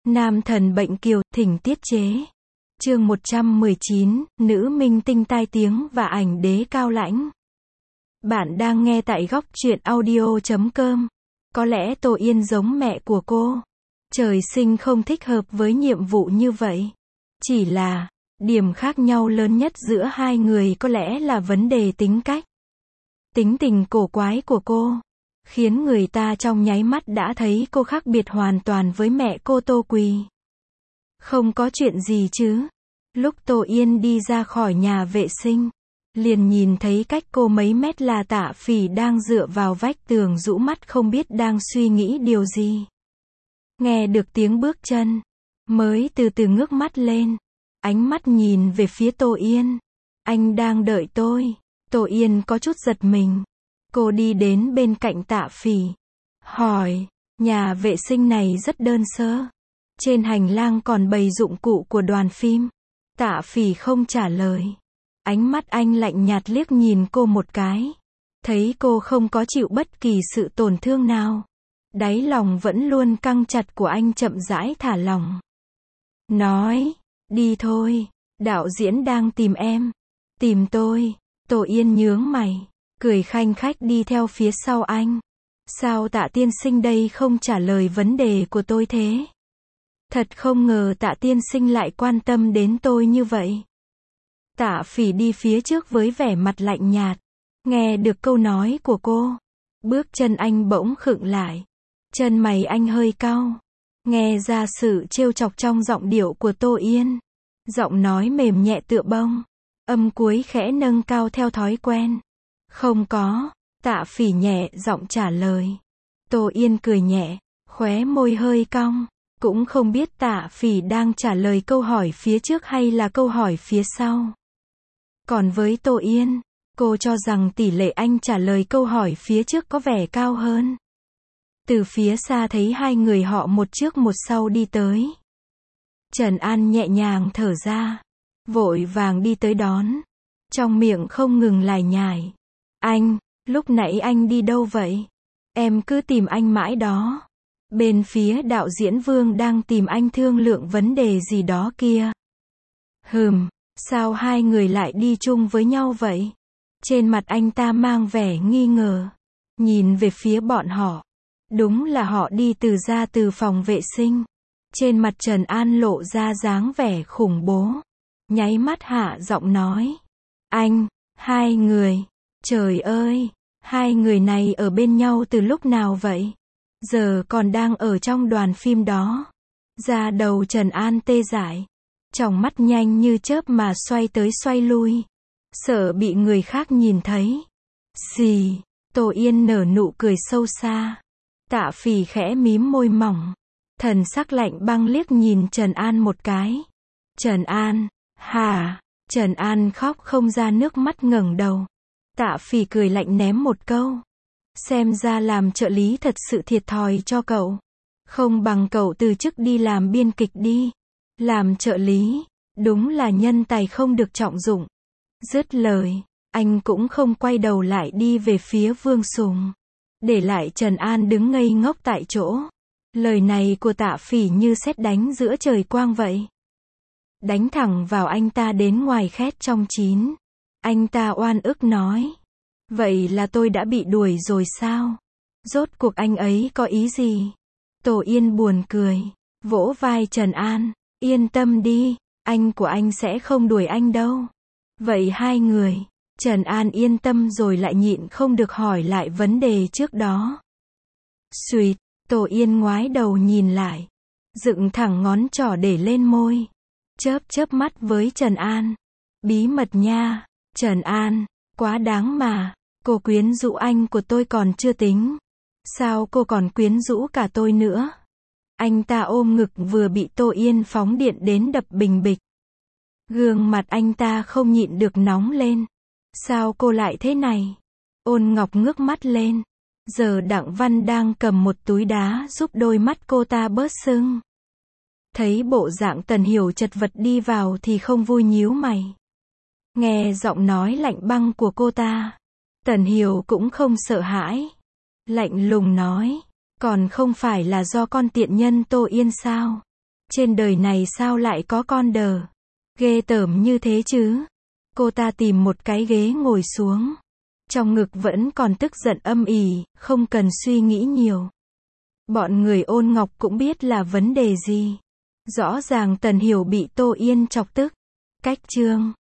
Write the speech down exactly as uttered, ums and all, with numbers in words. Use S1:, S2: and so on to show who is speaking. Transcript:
S1: Nam thần bệnh kiều, thỉnh tiết chế. Chương một trăm mười chín, nữ minh tinh tai tiếng và ảnh đế cao lãnh. Bạn đang nghe tại góc truyện audio chấm com. Có lẽ Tô Yên giống mẹ của cô. Trời sinh không thích hợp với nhiệm vụ như vậy. Chỉ là, điểm khác nhau lớn nhất giữa hai người có lẽ là vấn đề tính cách. Tính tình cổ quái của cô khiến người ta trong nháy mắt đã thấy cô khác biệt hoàn toàn với mẹ cô Tô Quỳ. Không có chuyện gì chứ? Lúc Tô Yên đi ra khỏi nhà vệ sinh, liền nhìn thấy cách cô mấy mét là Tạ Phỉ đang dựa vào vách tường rũ mắt không biết đang suy nghĩ điều gì. Nghe được tiếng bước chân, mới từ từ ngước mắt lên, ánh mắt nhìn về phía Tô Yên. Anh đang đợi tôi. Tô Yên có chút giật mình. Cô đi đến bên cạnh Tạ Phỉ, hỏi, nhà vệ sinh này rất đơn sơ. Trên hành lang còn bày dụng cụ của đoàn phim. Tạ Phỉ không trả lời. Ánh mắt anh lạnh nhạt liếc nhìn cô một cái. Thấy cô không có chịu bất kỳ sự tổn thương nào. Đáy lòng vẫn luôn căng chặt của anh chậm rãi thả lỏng. Nói, đi thôi, đạo diễn đang tìm em. Tìm tôi. Tô Yên nhướng mày, cười khanh khách đi theo phía sau anh. Sao Tạ tiên sinh đây không trả lời vấn đề của tôi thế? Thật không ngờ Tạ tiên sinh lại quan tâm đến tôi như vậy. Tạ Phỉ đi phía trước với vẻ mặt lạnh nhạt. Nghe được câu nói của cô, bước chân anh bỗng khựng lại. Chân mày anh hơi cau. Nghe ra sự trêu chọc trong giọng điệu của Tô Yên. Giọng nói mềm nhẹ tựa bông. Âm cuối khẽ nâng cao theo thói quen. Không có. Tạ Phỉ nhẹ giọng trả lời. Tô Yên cười nhẹ, khóe môi hơi cong. Cũng không biết Tạ Phỉ đang trả lời câu hỏi phía trước hay là câu hỏi phía sau. Còn với Tô Yên, cô cho rằng tỷ lệ anh trả lời câu hỏi phía trước có vẻ cao hơn. Từ phía xa thấy hai người họ một trước một sau đi tới. Trần An nhẹ nhàng thở ra, vội vàng đi tới đón. Trong miệng không ngừng lải nhải. Anh, lúc nãy anh đi đâu vậy? Em cứ tìm anh mãi đó. Bên phía đạo diễn Vương đang tìm anh thương lượng vấn đề gì đó kia. Hừm, sao hai người lại đi chung với nhau vậy? Trên mặt anh ta mang vẻ nghi ngờ. Nhìn về phía bọn họ. Đúng là họ đi từ ra từ phòng vệ sinh. Trên mặt Trần An lộ ra dáng vẻ khủng bố. Nháy mắt hạ giọng nói. Anh, hai người. Trời ơi, hai người này ở bên nhau từ lúc nào vậy? Giờ còn đang ở trong đoàn phim đó. Da đầu Trần An tê dại. Tròng mắt nhanh như chớp mà xoay tới xoay lui. Sợ bị người khác nhìn thấy. Xì, Tô Yên nở nụ cười sâu xa. Tạ Phỉ khẽ mím môi mỏng. Thần sắc lạnh băng liếc nhìn Trần An một cái. Trần An, hả? Trần An khóc không ra nước mắt ngẩng đầu. Tạ Phỉ cười lạnh ném một câu. Xem ra làm trợ lý thật sự thiệt thòi cho cậu. Không bằng cậu từ chức đi làm biên kịch đi. Làm trợ lý, đúng là nhân tài không được trọng dụng. Dứt lời, anh cũng không quay đầu lại đi về phía Vương Sùng. Để lại Trần An đứng ngây ngốc tại chỗ. Lời này của Tạ Phỉ như sét đánh giữa trời quang vậy. Đánh thẳng vào anh ta đến ngoài khét trong chín. Anh ta oan ức nói. Vậy là tôi đã bị đuổi rồi sao? Rốt cuộc anh ấy có ý gì? Tô Yên buồn cười, vỗ vai Trần An. Yên tâm đi, anh của anh sẽ không đuổi anh đâu. Vậy hai người. Trần An yên tâm rồi lại nhịn không được hỏi lại vấn đề trước đó. Xuyệt, Tô Yên ngoái đầu nhìn lại. Dựng thẳng ngón trỏ để lên môi. Chớp chớp mắt với Trần An. Bí mật nha, Trần An, quá đáng mà. Cô quyến rũ anh của tôi còn chưa tính. Sao cô còn quyến rũ cả tôi nữa? Anh ta ôm ngực vừa bị Tô Yên phóng điện đến đập bình bịch. Gương mặt anh ta không nhịn được nóng lên. Sao cô lại thế này? Ôn Ngọc ngước mắt lên. Giờ Đặng Văn đang cầm một túi đá giúp đôi mắt cô ta bớt sưng. Thấy bộ dạng Tần Hiểu chật vật đi vào thì không vui nhíu mày. Nghe giọng nói lạnh băng của cô ta, Tần Hiểu cũng không sợ hãi. Lạnh lùng nói, còn không phải là do con tiện nhân Tô Yên sao? Trên đời này sao lại có con đờ ghê tởm như thế chứ? Cô ta tìm một cái ghế ngồi xuống. Trong ngực vẫn còn tức giận âm ỉ, không cần suy nghĩ nhiều. Bọn người Ôn Ngọc cũng biết là vấn đề gì. Rõ ràng Tần Hiểu bị Tô Yên chọc tức. Cách chương